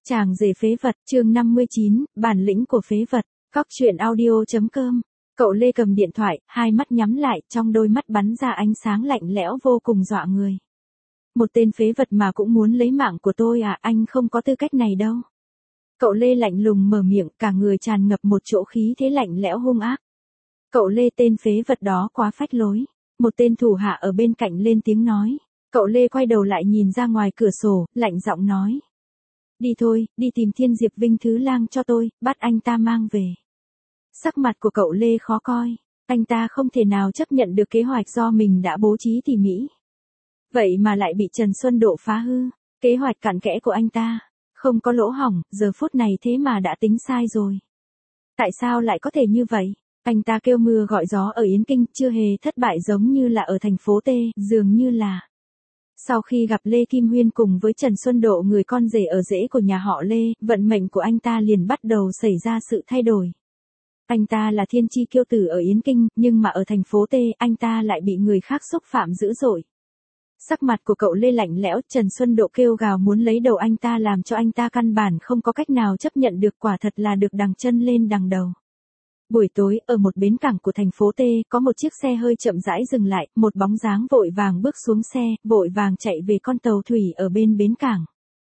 Chàng rể phế vật, chương 59, bản lĩnh của phế vật, Cóc truyện audio.com. Cậu Lê cầm điện thoại, hai mắt nhắm lại, trong đôi mắt bắn ra ánh sáng lạnh lẽo vô cùng dọa người. Một tên phế vật mà cũng muốn lấy mạng của tôi à, anh không có tư cách này đâu. Cậu Lê lạnh lùng mở miệng, cả người tràn ngập một chỗ khí thế lạnh lẽo hung ác. Cậu Lê, tên phế vật đó quá phách lối. Một tên thủ hạ ở bên cạnh lên tiếng nói. Cậu Lê quay đầu lại nhìn ra ngoài cửa sổ, lạnh giọng nói. Đi thôi, đi tìm Thiên Diệp Vinh Thứ Lang cho tôi, bắt anh ta mang về. Sắc mặt của cậu Lê khó coi, anh ta không thể nào chấp nhận được kế hoạch do mình đã bố trí tỉ mỉ. Vậy mà lại bị Trần Xuân Độ phá hư, kế hoạch cặn kẽ của anh ta, không có lỗ hổng, giờ phút này thế mà đã tính sai rồi. Tại sao lại có thể như vậy? Anh ta kêu mưa gọi gió ở Yến Kinh, chưa hề thất bại giống như là ở thành phố T, dường như là... Sau khi gặp Lê Kim Huyên cùng với Trần Xuân Độ, người con rể ở rễ của nhà họ Lê, vận mệnh của anh ta liền bắt đầu xảy ra sự thay đổi. Anh ta là thiên chi kiêu tử ở Yến Kinh, nhưng mà ở thành phố T, anh ta lại bị người khác xúc phạm dữ dội. Sắc mặt của cậu Lê lạnh lẽo, Trần Xuân Độ kêu gào muốn lấy đầu anh ta, làm cho anh ta căn bản không có cách nào chấp nhận được, quả thật là được đằng chân lên đằng đầu. Buổi tối, ở một bến cảng của thành phố T, có một chiếc xe hơi chậm rãi dừng lại, một bóng dáng vội vàng bước xuống xe, vội vàng chạy về con tàu thủy ở bên bến cảng.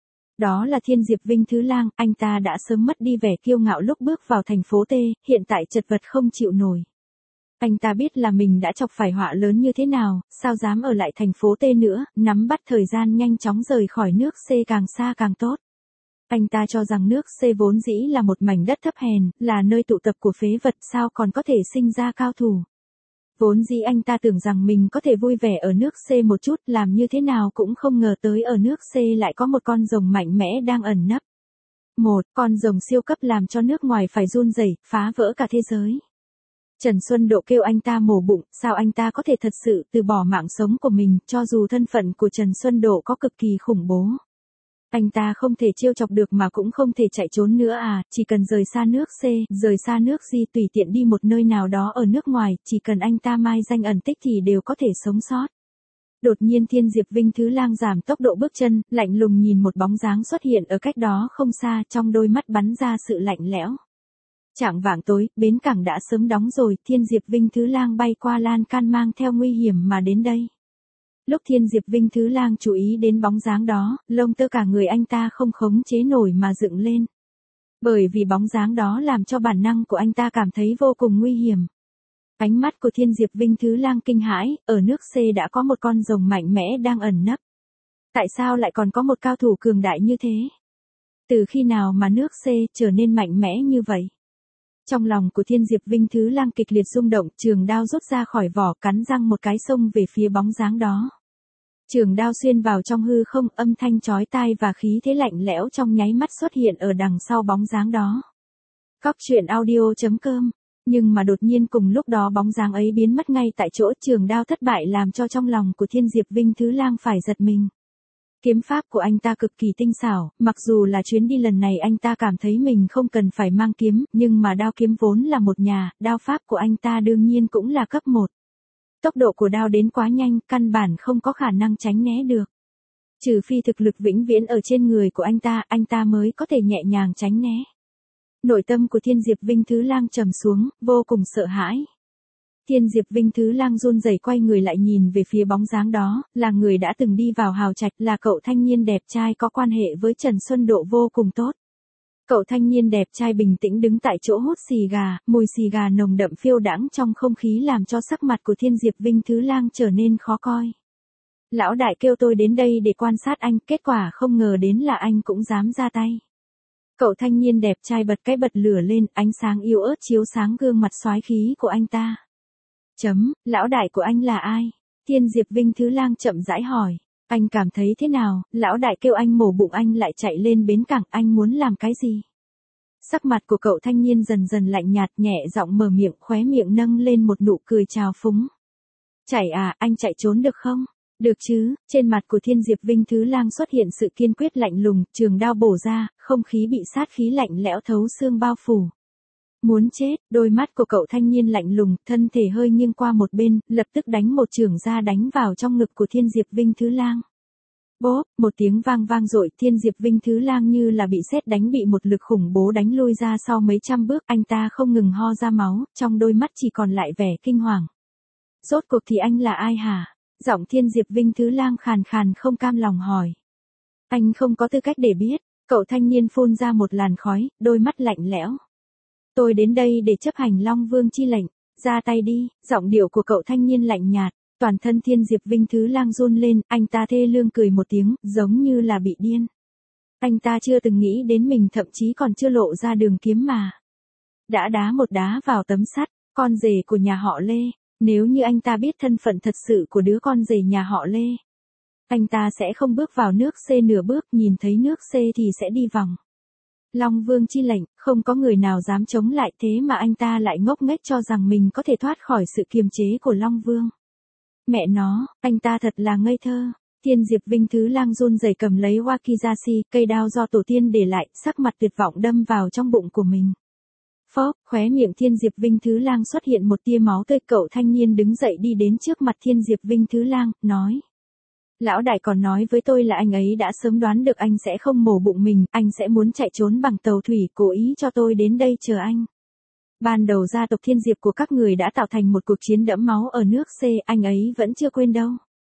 Đó là Thiên Diệp Vinh Thứ Lang, anh ta đã sớm mất đi vẻ kiêu ngạo lúc bước vào thành phố T, hiện tại chật vật không chịu nổi. Anh ta biết là mình đã chọc phải họa lớn như thế nào, sao dám ở lại thành phố T nữa, nắm bắt thời gian nhanh chóng rời khỏi nước C càng xa càng tốt. Anh ta cho rằng nước C vốn dĩ là một mảnh đất thấp hèn, là nơi tụ tập của phế vật, sao còn có thể sinh ra cao thủ. Vốn dĩ anh ta tưởng rằng mình có thể vui vẻ ở nước C một chút, làm như thế nào cũng không ngờ tới ở nước C lại có một con rồng mạnh mẽ đang ẩn nấp. Một con rồng siêu cấp làm cho nước ngoài phải run rẩy, phá vỡ cả thế giới. Trần Xuân Độ kêu anh ta mổ bụng, sao anh ta có thể thật sự từ bỏ mạng sống của mình, cho dù thân phận của Trần Xuân Độ có cực kỳ khủng bố. Anh ta không thể trêu chọc được mà cũng không thể chạy trốn nữa à, chỉ cần rời xa nước C, rời xa nước G, tùy tiện đi một nơi nào đó ở nước ngoài, chỉ cần anh ta mai danh ẩn tích thì đều có thể sống sót. Đột nhiên Thiên Diệp Vinh Thứ Lang giảm tốc độ bước chân, lạnh lùng nhìn một bóng dáng xuất hiện ở cách đó không xa, trong đôi mắt bắn ra sự lạnh lẽo. Chạng vạng tối, bến cảng đã sớm đóng rồi, Thiên Diệp Vinh Thứ Lang bay qua lan can mang theo nguy hiểm mà đến đây. Lúc Thiên Diệp Vinh Thứ Lang chú ý đến bóng dáng đó, lông tơ cả người anh ta không khống chế nổi mà dựng lên. Bởi vì bóng dáng đó làm cho bản năng của anh ta cảm thấy vô cùng nguy hiểm. Ánh mắt của Thiên Diệp Vinh Thứ Lang kinh hãi, ở nước C đã có một con rồng mạnh mẽ đang ẩn nấp. Tại sao lại còn có một cao thủ cường đại như thế? Từ khi nào mà nước C trở nên mạnh mẽ như vậy? Trong lòng của Thiên Diệp Vinh Thứ Lang kịch liệt rung động, trường đao rút ra khỏi vỏ, cắn răng một cái xông về phía bóng dáng đó. Trường đao xuyên vào trong hư không, âm thanh chói tai và khí thế lạnh lẽo trong nháy mắt xuất hiện ở đằng sau bóng dáng đó. Cóc truyện audio.com. Nhưng mà đột nhiên cùng lúc đó bóng dáng ấy biến mất ngay tại chỗ, trường đao thất bại làm cho trong lòng của Thiên Diệp Vinh Thứ Lang phải giật mình. Kiếm pháp của anh ta cực kỳ tinh xảo, mặc dù là chuyến đi lần này anh ta cảm thấy mình không cần phải mang kiếm, nhưng mà đao kiếm vốn là một nhà, đao pháp của anh ta đương nhiên cũng là cấp 1. Tốc độ của đao đến quá nhanh, căn bản không có khả năng tránh né được. Trừ phi thực lực vĩnh viễn ở trên người của anh ta mới có thể nhẹ nhàng tránh né. Nội tâm của Thiên Diệp Vinh Thứ Lang trầm xuống, vô cùng sợ hãi. Thiên Diệp Vinh Thứ Lang run rẩy quay người lại nhìn về phía bóng dáng đó, là người đã từng đi vào hào trạch, là cậu thanh niên đẹp trai có quan hệ với Trần Xuân Độ vô cùng tốt. Cậu thanh niên đẹp trai bình tĩnh đứng tại chỗ hút xì gà, mùi xì gà nồng đậm phiêu đãng trong không khí làm cho sắc mặt của Thiên Diệp Vinh Thứ Lang trở nên khó coi. Lão đại kêu tôi đến đây để quan sát anh, kết quả không ngờ đến là anh cũng dám ra tay. Cậu thanh niên đẹp trai bật cái bật lửa lên, ánh sáng yếu ớt chiếu sáng gương mặt soái khí của anh ta. Lão đại của anh là ai? Thiên Diệp Vinh Thứ Lang chậm rãi hỏi. Anh cảm thấy thế nào, lão đại kêu anh mổ bụng anh lại chạy lên bến cảng, anh muốn làm cái gì? Sắc mặt của cậu thanh niên dần dần lạnh nhạt, nhẹ giọng mở miệng, khóe miệng nâng lên một nụ cười trào phúng. Chạy à, anh chạy trốn được không? Được chứ, trên mặt của Thiên Diệp Vinh Thứ Lang xuất hiện sự kiên quyết lạnh lùng, trường đao bổ ra, không khí bị sát khí lạnh lẽo thấu xương bao phủ. Muốn chết, đôi mắt của cậu thanh niên lạnh lùng, thân thể hơi nghiêng qua một bên, lập tức đánh một chưởng ra đánh vào trong ngực của Thiên Diệp Vinh Thứ Lang. Bốp, một tiếng vang vang dội, Thiên Diệp Vinh Thứ Lang như là bị sét đánh, bị một lực khủng bố đánh lui ra sau mấy trăm bước, anh ta không ngừng ho ra máu, trong đôi mắt chỉ còn lại vẻ kinh hoàng. Rốt cuộc thì anh là ai hả? Giọng Thiên Diệp Vinh Thứ Lang khàn khàn không cam lòng hỏi. Anh không có tư cách để biết, cậu thanh niên phun ra một làn khói, đôi mắt lạnh lẽo. Tôi đến đây để chấp hành Long Vương chi lệnh, ra tay đi, giọng điệu của cậu thanh niên lạnh nhạt. Toàn thân Thiên Diệp Vinh Thứ Lang run lên, anh ta thê lương cười một tiếng, giống như là bị điên. Anh ta chưa từng nghĩ đến mình, thậm chí còn chưa lộ ra đường kiếm mà. Đã đá một đá vào tấm sắt, con rể của nhà họ Lê, nếu như anh ta biết thân phận thật sự của đứa con rể nhà họ Lê, anh ta sẽ không bước vào nước C nửa bước, nhìn thấy nước C thì sẽ đi vòng. Long Vương chi lệnh, không có người nào dám chống lại, thế mà anh ta lại ngốc nghếch cho rằng mình có thể thoát khỏi sự kiềm chế của Long Vương. Mẹ nó, anh ta thật là ngây thơ. Thiên Diệp Vinh Thứ Lang run rẩy cầm lấy wakizashi, cây đao do tổ tiên để lại, sắc mặt tuyệt vọng đâm vào trong bụng của mình. Phốc, khóe miệng Thiên Diệp Vinh Thứ Lang xuất hiện một tia máu tươi, cậu thanh niên đứng dậy đi đến trước mặt Thiên Diệp Vinh Thứ Lang, nói. Lão đại còn nói với tôi là anh ấy đã sớm đoán được anh sẽ không mổ bụng mình, anh sẽ muốn chạy trốn bằng tàu thủy, cố ý cho tôi đến đây chờ anh. Ban đầu gia tộc Thiên Diệp của các người đã tạo thành một cuộc chiến đẫm máu ở nước C, anh ấy vẫn chưa quên đâu.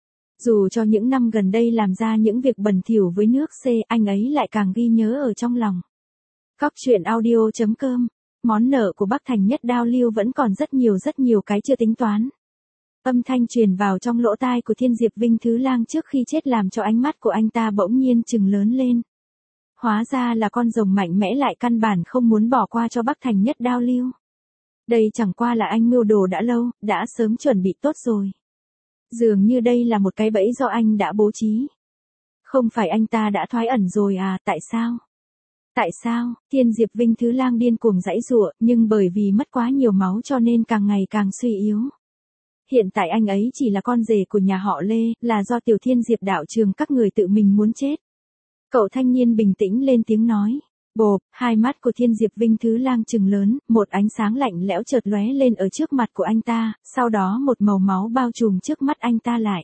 Dù cho những năm gần đây làm ra những việc bẩn thỉu với nước C, anh ấy lại càng ghi nhớ ở trong lòng. Cóc truyện audio.com, món nợ của Bắc Thành Nhất Đao Lưu vẫn còn rất nhiều cái chưa tính toán. Âm thanh truyền vào trong lỗ tai của Thiên Diệp Vinh Thứ Lang trước khi chết làm cho ánh mắt của anh ta bỗng nhiên trừng lớn lên. Hóa ra là con rồng mạnh mẽ lại căn bản không muốn bỏ qua cho Bắc Thành Nhất Đao Lưu. Đây chẳng qua là anh mưu đồ đã lâu, đã sớm chuẩn bị tốt rồi. Dường như đây là một cái bẫy do anh đã bố trí. Không phải anh ta đã thoái ẩn rồi à, tại sao? Tại sao? Thiên Diệp Vinh Thứ Lang điên cuồng giãy giụa, nhưng bởi vì mất quá nhiều máu cho nên càng ngày càng suy yếu. Hiện tại anh ấy chỉ là con rể của nhà họ Lê, là do Tiểu Thiên Diệp đạo trường các người tự mình muốn chết. Cậu thanh niên bình tĩnh lên tiếng nói. Bộp, hai mắt của Thiên Diệp Vinh Thứ Lang trừng lớn, một ánh sáng lạnh lẽo chợt lóe lên ở trước mặt của anh ta, sau đó một màu máu bao trùm trước mắt anh ta lại.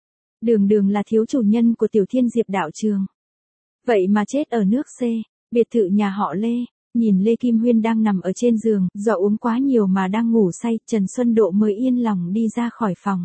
Đường là thiếu chủ nhân của Tiểu Thiên Diệp đạo trường. Vậy mà chết ở nước C, biệt thự nhà họ Lê. Nhìn Lê Kim Huyên đang nằm ở trên giường, do uống quá nhiều mà đang ngủ say, Trần Xuân Độ mới yên lòng đi ra khỏi phòng.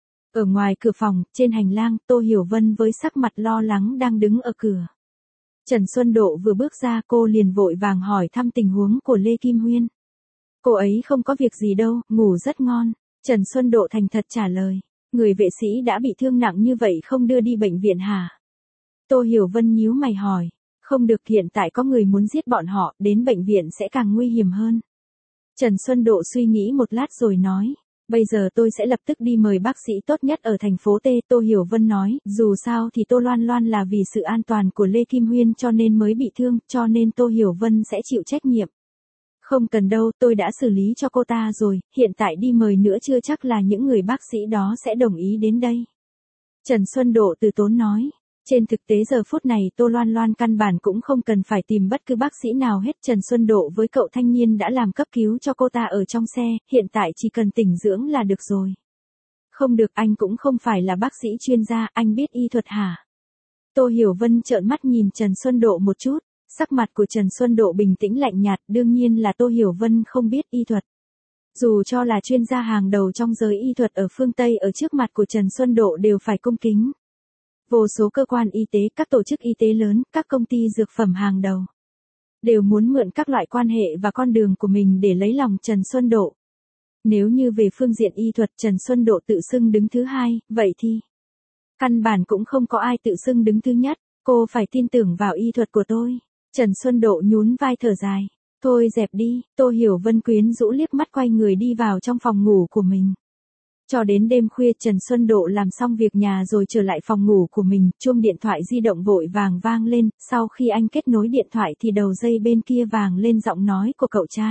Ở ngoài cửa phòng, trên hành lang, Tô Hiểu Vân với sắc mặt lo lắng đang đứng ở cửa. Trần Xuân Độ vừa bước ra, cô liền vội vàng hỏi thăm tình huống của Lê Kim Huyên. Cô ấy không có việc gì đâu, ngủ rất ngon. Trần Xuân Độ thành thật trả lời. Người vệ sĩ đã bị thương nặng như vậy không đưa đi bệnh viện hả? Tô Hiểu Vân nhíu mày hỏi. Không được, hiện tại có người muốn giết bọn họ, đến bệnh viện sẽ càng nguy hiểm hơn. Trần Xuân Độ suy nghĩ một lát rồi nói. Bây giờ tôi sẽ lập tức đi mời bác sĩ tốt nhất ở thành phố T. Tô Hiểu Vân nói, dù sao thì Tô Loan Loan là vì sự an toàn của Lê Kim Huyên cho nên mới bị thương, cho nên Tô Hiểu Vân sẽ chịu trách nhiệm. Không cần đâu, tôi đã xử lý cho cô ta rồi, hiện tại đi mời nữa chưa chắc là những người bác sĩ đó sẽ đồng ý đến đây. Trần Xuân Độ từ tốn nói. Trên thực tế giờ phút này Tô Loan Loan căn bản cũng không cần phải tìm bất cứ bác sĩ nào hết. Trần Xuân Độ với cậu thanh niên đã làm cấp cứu cho cô ta ở trong xe, hiện tại chỉ cần tĩnh dưỡng là được rồi. Không được, anh cũng không phải là bác sĩ chuyên gia, anh biết y thuật hả? Tô Hiểu Vân trợn mắt nhìn Trần Xuân Độ một chút, sắc mặt của Trần Xuân Độ bình tĩnh lạnh nhạt, đương nhiên là Tô Hiểu Vân không biết y thuật. Dù cho là chuyên gia hàng đầu trong giới y thuật ở phương Tây, ở trước mặt của Trần Xuân Độ đều phải cung kính. Vô số cơ quan y tế, các tổ chức y tế lớn, các công ty dược phẩm hàng đầu đều muốn mượn các loại quan hệ và con đường của mình để lấy lòng Trần Xuân Độ. Nếu như về phương diện y thuật Trần Xuân Độ tự xưng đứng thứ hai, vậy thì căn bản cũng không có ai tự xưng đứng thứ nhất. Cô phải tin tưởng vào y thuật của tôi. Trần Xuân Độ nhún vai thở dài. Thôi dẹp đi. Tô Hiểu Vân quyến rũ liếc mắt quay người đi vào trong phòng ngủ của mình. Cho đến đêm khuya Trần Xuân Độ làm xong việc nhà rồi trở lại phòng ngủ của mình, chuông điện thoại di động vội vàng vang lên, sau khi anh kết nối điện thoại thì đầu dây bên kia vang lên giọng nói của cậu trai.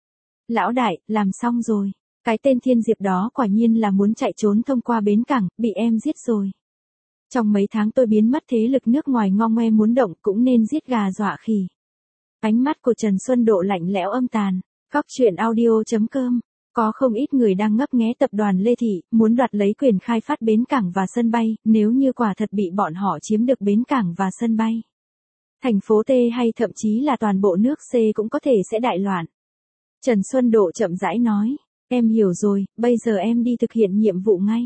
Lão đại, làm xong rồi. Cái tên Thiên Diệp đó quả nhiên là muốn chạy trốn thông qua bến cảng, bị em giết rồi. Trong mấy tháng tôi biến mất, thế lực nước ngoài ngo ngoe muốn động cũng nên giết gà dọa khỉ. Ánh mắt của Trần Xuân Độ lạnh lẽo âm tàn. Cóc truyện audio.com Có không ít người đang ngấp nghé tập đoàn Lê Thị, muốn đoạt lấy quyền khai phát bến cảng và sân bay, nếu như quả thật bị bọn họ chiếm được bến cảng và sân bay. Thành phố T hay thậm chí là toàn bộ nước C cũng có thể sẽ đại loạn. Trần Xuân Độ chậm rãi nói, em hiểu rồi, bây giờ em đi thực hiện nhiệm vụ ngay.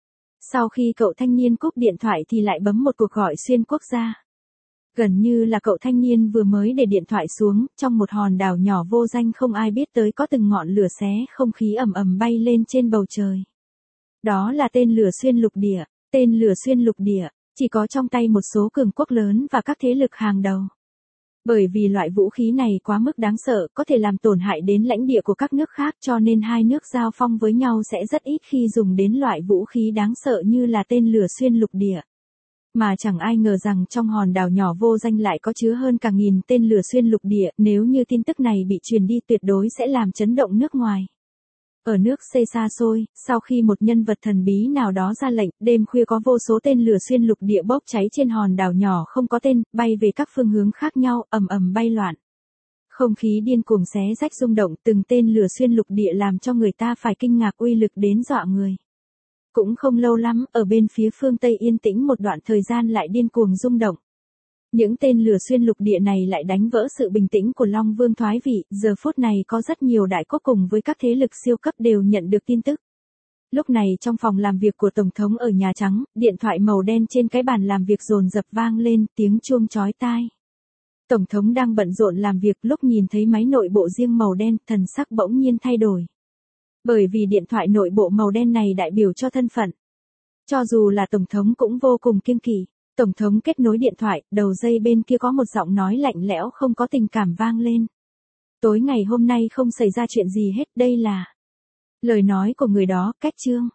Sau khi cậu thanh niên cúp điện thoại thì lại bấm một cuộc gọi xuyên quốc gia. Gần như là cậu thanh niên vừa mới để điện thoại xuống, trong một hòn đảo nhỏ vô danh không ai biết tới có từng ngọn lửa xé không khí ầm ầm bay lên trên bầu trời. Đó là tên lửa xuyên lục địa, tên lửa xuyên lục địa, chỉ có trong tay một số cường quốc lớn và các thế lực hàng đầu. Bởi vì loại vũ khí này quá mức đáng sợ, có thể làm tổn hại đến lãnh địa của các nước khác cho nên hai nước giao phong với nhau sẽ rất ít khi dùng đến loại vũ khí đáng sợ như là tên lửa xuyên lục địa. Mà chẳng ai ngờ rằng trong hòn đảo nhỏ vô danh lại có chứa hơn cả 1000 tên lửa xuyên lục địa, nếu như tin tức này bị truyền đi tuyệt đối sẽ làm chấn động nước ngoài. Ở nước C xa xôi, sau khi một nhân vật thần bí nào đó ra lệnh, đêm khuya có vô số tên lửa xuyên lục địa bốc cháy trên hòn đảo nhỏ không có tên, bay về các phương hướng khác nhau, ầm ầm bay loạn. Không khí điên cuồng xé rách rung động, từng tên lửa xuyên lục địa làm cho người ta phải kinh ngạc uy lực đến dọa người. Cũng không lâu lắm, ở bên phía phương Tây yên tĩnh một đoạn thời gian lại điên cuồng rung động. Những tên lửa xuyên lục địa này lại đánh vỡ sự bình tĩnh của Long Vương thoái vị, giờ phút này có rất nhiều đại quốc cùng với các thế lực siêu cấp đều nhận được tin tức. Lúc này trong phòng làm việc của Tổng thống ở Nhà Trắng, điện thoại màu đen trên cái bàn làm việc dồn dập vang lên, tiếng chuông chói tai. Tổng thống đang bận rộn làm việc lúc nhìn thấy máy nội bộ riêng màu đen, thần sắc bỗng nhiên thay đổi. Bởi vì điện thoại nội bộ màu đen này đại biểu cho thân phận. Cho dù là Tổng thống cũng vô cùng kiêng kỵ. Tổng thống kết nối điện thoại, đầu dây bên kia có một giọng nói lạnh lẽo không có tình cảm vang lên. Tối ngày hôm nay không xảy ra chuyện gì hết, đây là lời nói của người đó, cách chương.